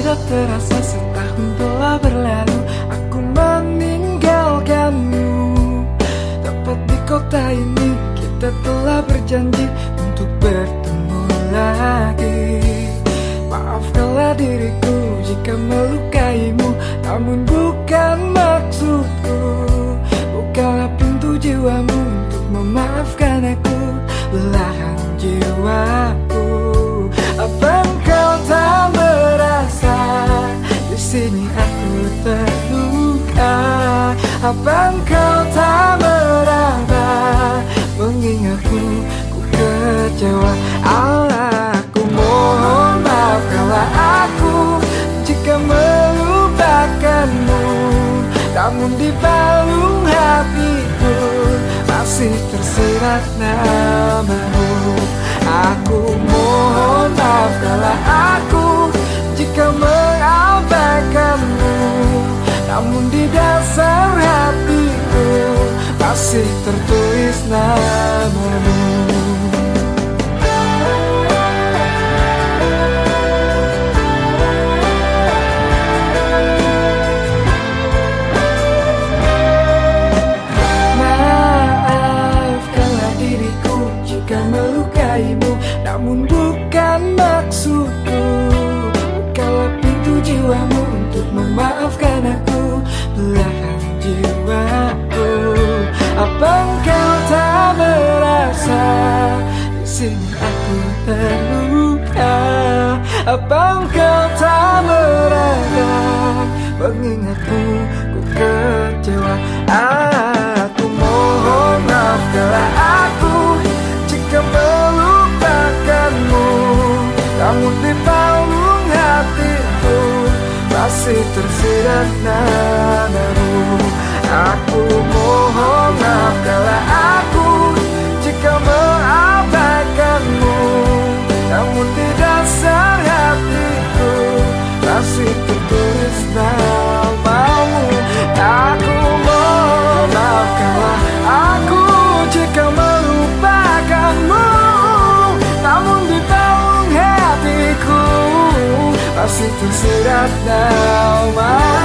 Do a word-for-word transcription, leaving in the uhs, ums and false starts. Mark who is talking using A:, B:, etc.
A: Tidak terasa setahun telah berlalu, aku meninggalkanmu. Tepat di kota ini kita telah berjanji untuk bertemu lagi. Maafkanlah diriku jika melukaimu, namun bukan maksudku. Bukalah pintu jiwamu untuk memaafkan aku, belahan jiwaku. Apa engkau tak merasa di sini aku terluka? Apa engkau tak meraba mengingatku ku kecewa? Allah, aku mohon maafkanlah aku jika melupakanmu, namun di palung hatiku masih tersirat namamu. Aku mohon maafkanlah aku jika mengabaikanmu, namun di dasar hatiku masih tertulis namamu. Namun bukan maksudku. Bukalah pintu jiwamu untuk memaafkan aku, belahan jiwaku. Apa engkau tak merasa di sini aku terluka? Apa engkau tak merasa mengingatku ku kecewa? Aku mohon maafkanlah aku jika melupakanmu, namun di palung hatiku masih tersirat namamu. Aku mohon maafkanlah aku jika mengabaikanmu, namun di dasar hatiku masih tertulis namamu. Aku mohon maafkanlah aku jika melupakanmu, namun di palung hatiku masih tersirat namamu.